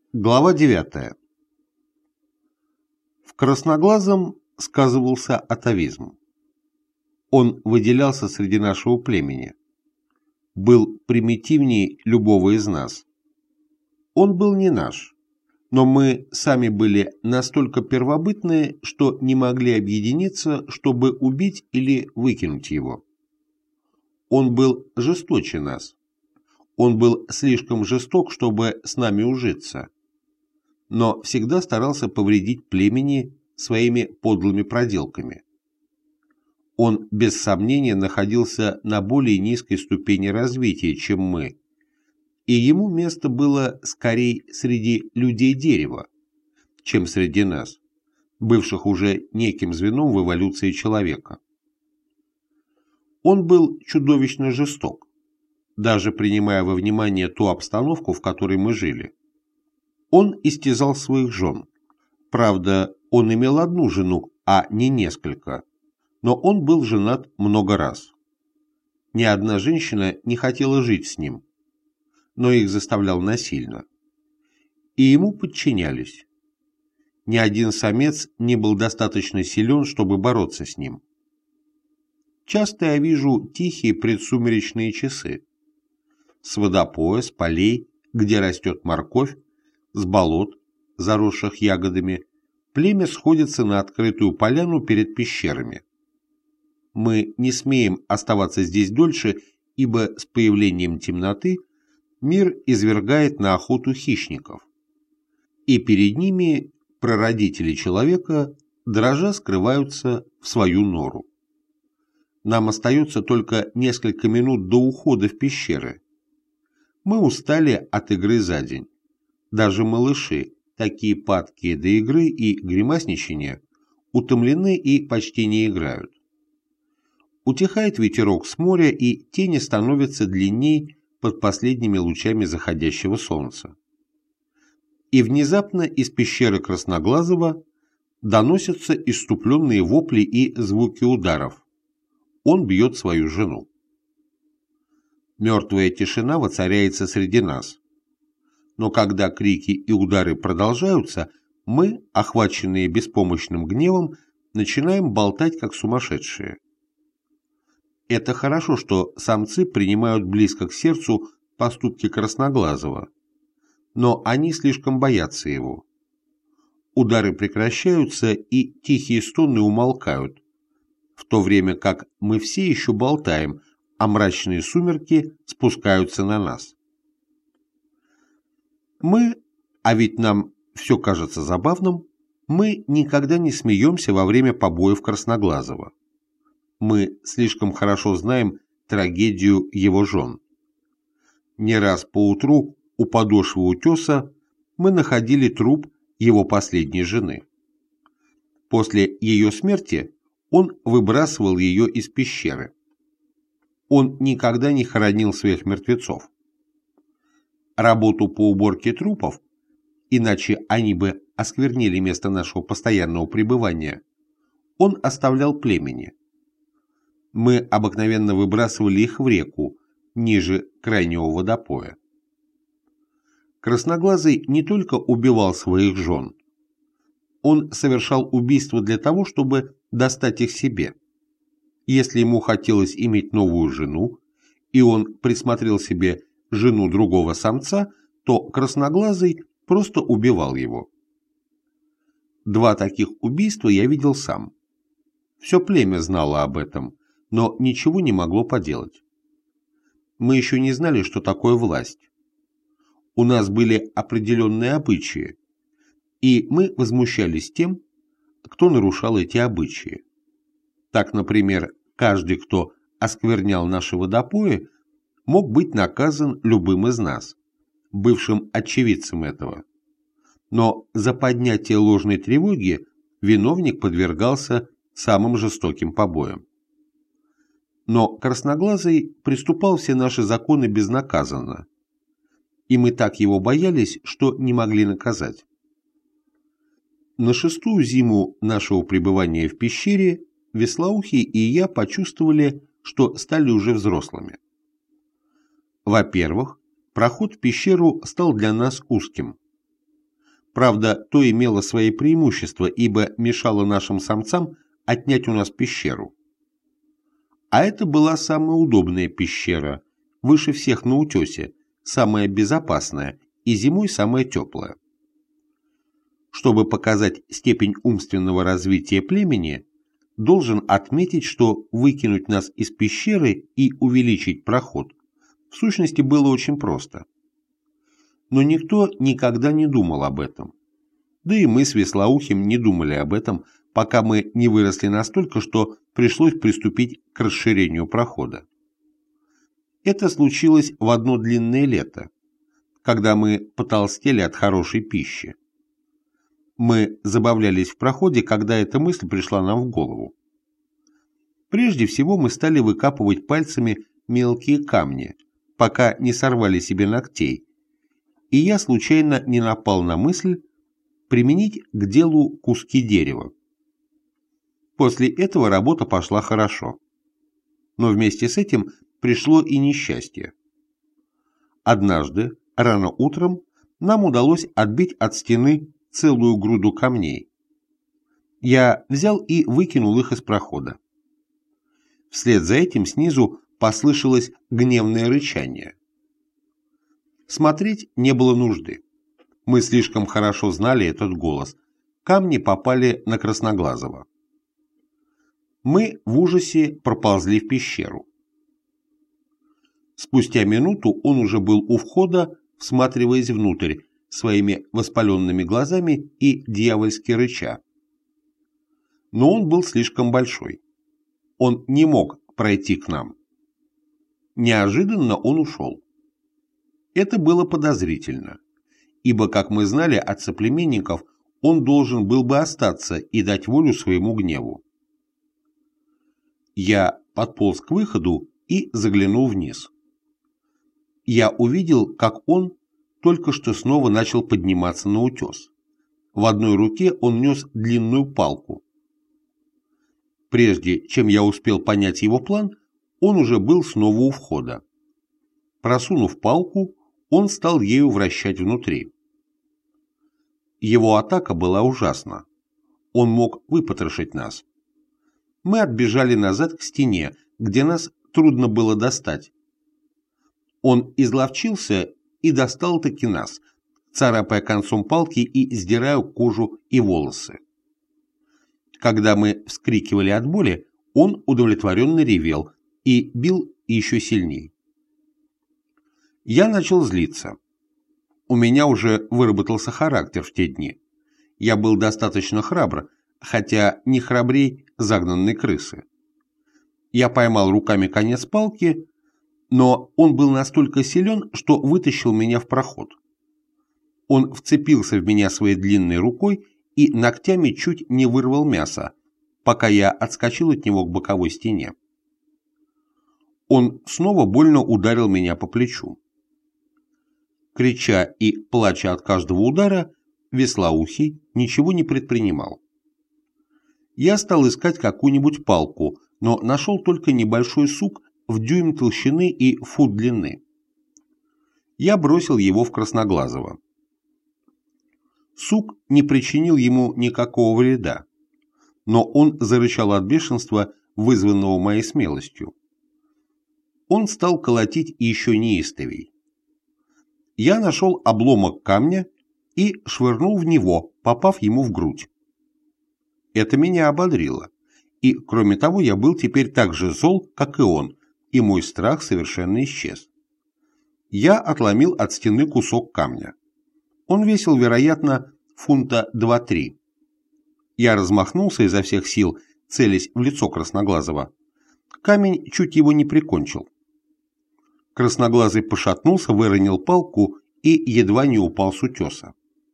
Глава 9. В красноглазом сказывался атавизм. Он выделялся среди нашего племени. Был примитивней любого из нас. Он был не наш, но мы сами были настолько первобытные, что не могли объединиться, чтобы убить или выкинуть его. Он был жесточе нас. Он был слишком жесток, чтобы с нами ужиться, но всегда старался повредить племени своими подлыми проделками. Он, без сомнения, находился на более низкой ступени развития, чем мы, и ему место было скорее среди людей дерева, чем среди нас, бывших уже неким звеном в эволюции человека. Он был чудовищно жесток, даже принимая во внимание ту обстановку, в которой мы жили. Он истязал своих жен. Правда, он имел одну жену, а не несколько, но он был женат много раз. Ни одна женщина не хотела жить с ним, но их заставлял насильно. И ему подчинялись. Ни один самец не был достаточно силен, чтобы бороться с ним. Часто я вижу тихие предсумеречные часы. С водопоя, с полей, где растет морковь, с болот, заросших ягодами, племя сходится на открытую поляну перед пещерами. Мы не смеем оставаться здесь дольше, ибо с появлением темноты мир извергает на охоту хищников, и перед ними прародители человека дрожа скрываются в свою нору. Нам остается только несколько минут до ухода в пещеры. Мы устали от игры за день. Даже малыши, такие падкие до игры и гримасничания, утомлены и почти не играют. Утихает ветерок с моря, и тени становятся длинней под последними лучами заходящего солнца. И внезапно из пещеры Красноглазого доносятся исступленные вопли и звуки ударов. Он бьет свою жену. Мертвая тишина воцаряется среди нас. Но когда крики и удары продолжаются, мы, охваченные беспомощным гневом, начинаем болтать как сумасшедшие. Это хорошо, что самцы принимают близко к сердцу поступки Красноглазого, но они слишком боятся его. Удары прекращаются, и тихие стоны умолкают, в то время как мы все еще болтаем, а мрачные сумерки спускаются на нас. Мы, а ведь нам все кажется забавным, мы никогда не смеемся во время побоев Красноглазого. Мы слишком хорошо знаем трагедию его жен. Не раз поутру у подошвы утеса мы находили труп его последней жены. После ее смерти он выбрасывал ее из пещеры. Он никогда не хоронил своих мертвецов. Работу по уборке трупов, иначе они бы осквернили место нашего постоянного пребывания, он оставлял племени. Мы обыкновенно выбрасывали их в реку, ниже крайнего водопоя. Красноглазый не только убивал своих жен, он совершал убийство для того, чтобы достать их себе. Если ему хотелось иметь новую жену, и он присмотрел себе жену другого самца, то Красноглазый просто убивал его. 2 таких убийства я видел сам. Все племя знало об этом, но ничего не могло поделать. Мы еще не знали, что такое власть. У нас были определенные обычаи, и мы возмущались тем, кто нарушал эти обычаи. Так, например, каждый, кто осквернял наши водопои, мог быть наказан любым из нас, бывшим очевидцем этого. Но за поднятие ложной тревоги виновник подвергался самым жестоким побоям. Но Красноглазый приступал все наши законы безнаказанно, и мы так его боялись, что не могли наказать. На 6-ю зиму нашего пребывания в пещере Веслоухий и я почувствовали, что стали уже взрослыми. Во-первых, проход в пещеру стал для нас узким. Правда, то имело свои преимущества, ибо мешало нашим самцам отнять у нас пещеру. А это была самая удобная пещера, выше всех на утесе, самая безопасная и зимой самая теплая. Чтобы показать степень умственного развития племени, должен отметить, что выкинуть нас из пещеры и увеличить проход в сущности было очень просто. Но никто никогда не думал об этом. Да и мы с Веслоухим не думали об этом, пока мы не выросли настолько, что пришлось приступить к расширению прохода. Это случилось в одно длинное лето, когда мы потолстели от хорошей пищи. Мы забавлялись в проходе, когда эта мысль пришла нам в голову. Прежде всего мы стали выкапывать пальцами мелкие камни, пока не сорвали себе ногтей, и я случайно не напал на мысль применить к делу куски дерева. После этого работа пошла хорошо. Но вместе с этим пришло и несчастье. Однажды, рано утром, нам удалось отбить от стены целую груду камней. Я взял и выкинул их из прохода. Вслед за этим снизу послышалось гневное рычание. Смотреть не было нужды. Мы слишком хорошо знали этот голос. Камни попали на Красноглазого. Мы в ужасе проползли в пещеру. Спустя минуту он уже был у входа, всматриваясь внутрь своими воспаленными глазами и дьявольски рыча. Но он был слишком большой. Он не мог пройти к нам. Неожиданно он ушел. Это было подозрительно, ибо, как мы знали от соплеменников, он должен был бы остаться и дать волю своему гневу. Я подполз к выходу и заглянул вниз. Я увидел, как он только что снова начал подниматься на утес. В одной руке он нес длинную палку. Прежде чем я успел понять его план, он уже был снова у входа. Просунув палку, он стал ею вращать внутри. Его атака была ужасна. Он мог выпотрошить нас. Мы отбежали назад к стене, где нас трудно было достать. Он изловчился и достал-таки нас, царапая концом палки и сдирая кожу и волосы. Когда мы вскрикивали от боли, он удовлетворенно ревел и бил еще сильней. Я начал злиться. У меня уже выработался характер в те дни. Я был достаточно храбр, хотя не храбрей загнанной крысы. Я поймал руками конец палки, но он был настолько силен, что вытащил меня в проход. Он вцепился в меня своей длинной рукой и ногтями чуть не вырвал мясо, пока я отскочил от него к боковой стене. Он снова больно ударил меня по плечу. Крича и плача от каждого удара, Веслоухий ничего не предпринимал. Я стал искать какую-нибудь палку, но нашел только небольшой сук в дюйм толщины и фут длины. Я бросил его в Красноглазого. Сук не причинил ему никакого вреда, но он зарычал от бешенства, вызванного моей смелостью. Он стал колотить еще неистовей. Я нашел обломок камня и швырнул в него, попав ему в грудь. Это меня ободрило, и, кроме того, я был теперь так же зол, как и он, и мой страх совершенно исчез. Я отломил от стены кусок камня. Он весил, вероятно, фунта 2-3. Я размахнулся изо всех сил, целясь в лицо Красноглазого. Камень чуть его не прикончил. Красноглазый пошатнулся, выронил палку и едва не упал с утеса.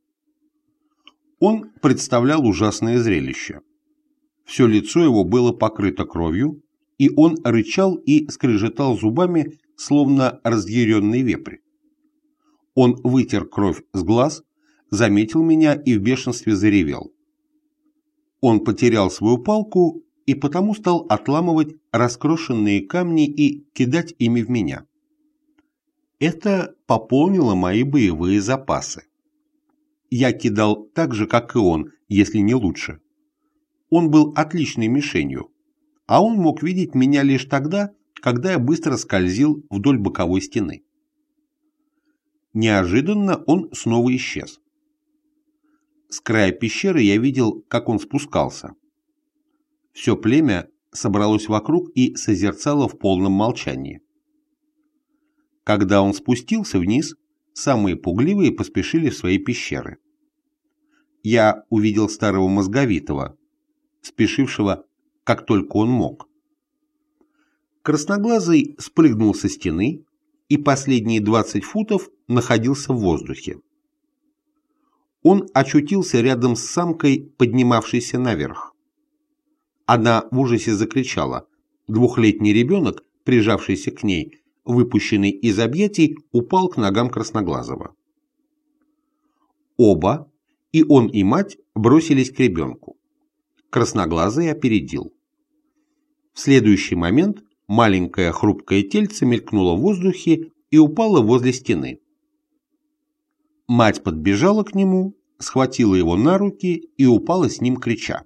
Он представлял ужасное зрелище. Все лицо его было покрыто кровью, и он рычал и скрежетал зубами, словно разъяренный вепрь. Он вытер кровь с глаз, заметил меня и в бешенстве заревел. Он потерял свою палку и потому стал отламывать раскрошенные камни и кидать ими в меня. Это пополнило мои боевые запасы. Я кидал так же, как и он, если не лучше. Он был отличной мишенью, а он мог видеть меня лишь тогда, когда я быстро скользил вдоль боковой стены. Неожиданно он снова исчез. С края пещеры я видел, как он спускался. Все племя собралось вокруг и созерцало в полном молчании. Когда он спустился вниз, самые пугливые поспешили в свои пещеры. Я увидел старого мозговитого, спешившего, как только он мог. Красноглазый спрыгнул со стены и последние 20 футов находился в воздухе. Он очутился рядом с самкой, поднимавшейся наверх. Она в ужасе закричала. Двухлетний ребенок, прижавшийся к ней, выпущенный из объятий, упал к ногам Красноглазого. Оба, и он, и мать, бросились к ребенку. Красноглазый опередил. В следующий момент маленькое хрупкое тельце мелькнуло в воздухе и упало возле стены. Мать подбежала к нему, схватила его на руки и упала с ним, крича.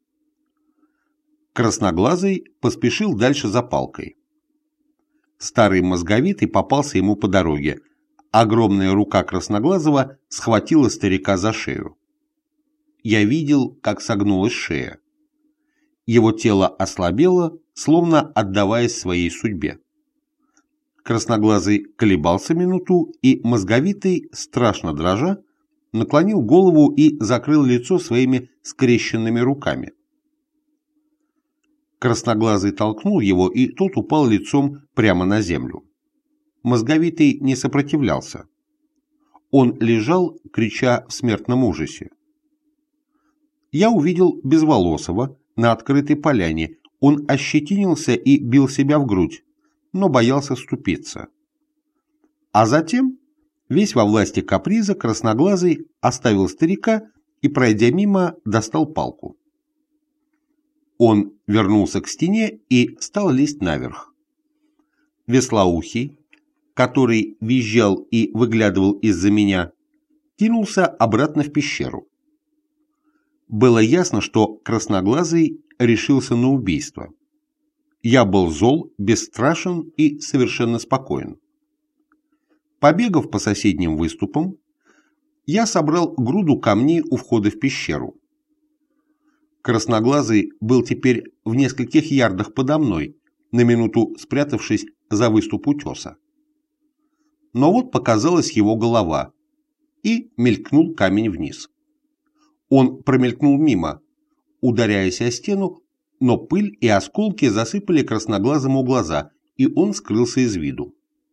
Красноглазый поспешил дальше за палкой. Старый мозговитый попался ему по дороге. Огромная рука Красноглазого схватила старика за шею. Я видел, как согнулась шея. Его тело ослабело, словно отдаваясь своей судьбе. Красноглазый колебался минуту, и мозговитый, страшно дрожа, наклонил голову и закрыл лицо своими скрещенными руками. Красноглазый толкнул его, и тот упал лицом прямо на землю. Мозговитый не сопротивлялся. Он лежал, крича в смертном ужасе. Я увидел Безволосого на открытой поляне. Он ощетинился и бил себя в грудь, но боялся ступиться. А затем, весь во власти каприза, Красноглазый оставил старика и, пройдя мимо, достал палку. Он вернулся к стене и стал лезть наверх. Веслоухий, который визжал и выглядывал из-за меня, кинулся обратно в пещеру. Было ясно, что Красноглазый решился на убийство. Я был зол, бесстрашен и совершенно спокоен. Побегав по соседним выступам, я собрал груду камней у входа в пещеру. Красноглазый был теперь в нескольких ярдах подо мной, на минуту спрятавшись за выступ утеса. Но вот показалась его голова, и мелькнул камень вниз. Он промелькнул мимо, ударяясь о стену, но пыль и осколки засыпали Красноглазому глаза, и он скрылся из виду.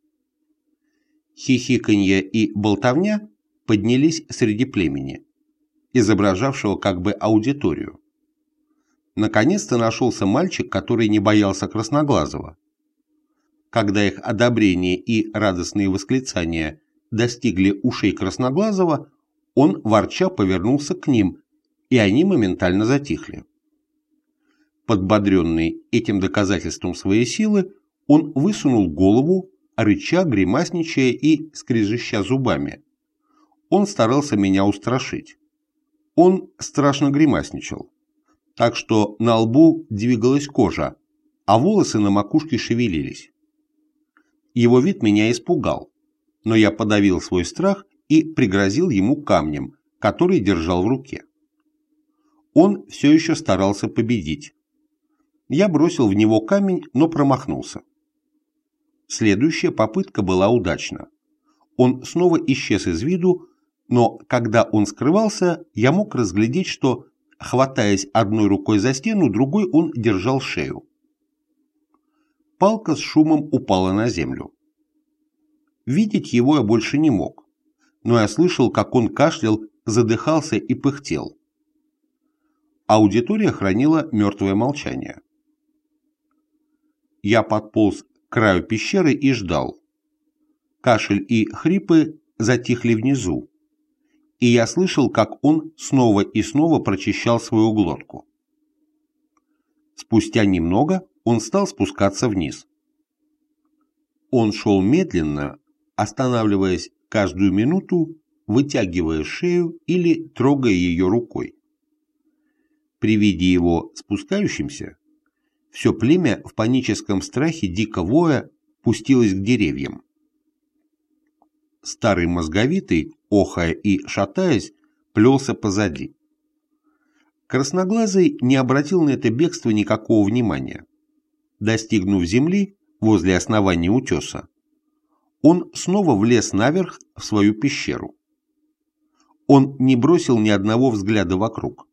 Хихиканье и болтовня поднялись среди племени, изображавшего как бы аудиторию. Наконец-то нашелся мальчик, который не боялся Красноглазого. Когда их одобрение и радостные восклицания достигли ушей Красноглазого, он, ворча, повернулся к ним, и они моментально затихли. Подбодренный этим доказательством своей силы, он высунул голову, рыча, гримасничая и скрежеща зубами. Он старался меня устрашить. Он страшно гримасничал, так что на лбу двигалась кожа, а волосы на макушке шевелились. Его вид меня испугал, но я подавил свой страх и пригрозил ему камнем, который держал в руке. Он все еще старался победить. Я бросил в него камень, но промахнулся. Следующая попытка была удачна. Он снова исчез из виду, но когда он скрывался, я мог разглядеть, что, хватаясь одной рукой за стену, другой он держал шею. Палка с шумом упала на землю. Видеть его я больше не мог, но я слышал, как он кашлял, задыхался и пыхтел. Аудитория хранила мертвое молчание. Я подполз к краю пещеры и ждал. Кашель и хрипы затихли внизу, и я слышал, как он снова и снова прочищал свою глотку. Спустя немного он стал спускаться вниз. Он шел медленно, останавливаясь каждую минуту вытягивая шею или трогая ее рукой. При виде его спускающимся, все племя в паническом страхе дико воя пустилось к деревьям. Старый мозговитый, охая и шатаясь, плелся позади. Красноглазый не обратил на это бегство никакого внимания. Достигнув земли возле основания утеса, он снова влез наверх в свою пещеру. Он не бросил ни одного взгляда вокруг.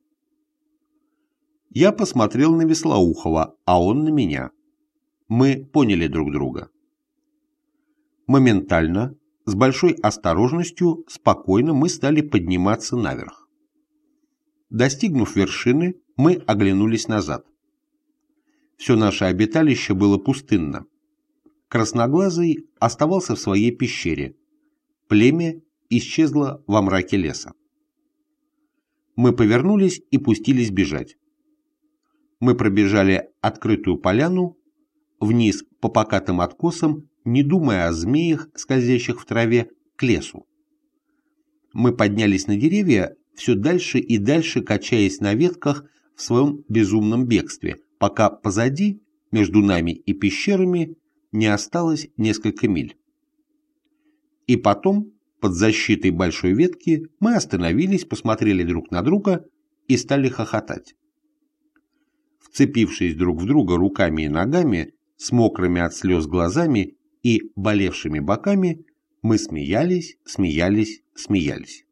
Я посмотрел на Веслоухова, а он на меня. Мы поняли друг друга. Моментально, с большой осторожностью, спокойно мы стали подниматься наверх. Достигнув вершины, мы оглянулись назад. Все наше обиталище было пустынно. Красноглазый оставался в своей пещере. Племя исчезло во мраке леса. Мы повернулись и пустились бежать. Мы пробежали открытую поляну, вниз по покатым откосам, не думая о змеях, скользящих в траве, к лесу. Мы поднялись на деревья, все дальше и дальше качаясь на ветках в своем безумном бегстве, пока позади, между нами и пещерами, не осталось несколько миль. И потом, под защитой большой ветки, мы остановились, посмотрели друг на друга и стали хохотать. Вцепившись друг в друга руками и ногами, с мокрыми от слез глазами и болевшими боками, мы смеялись, смеялись, смеялись.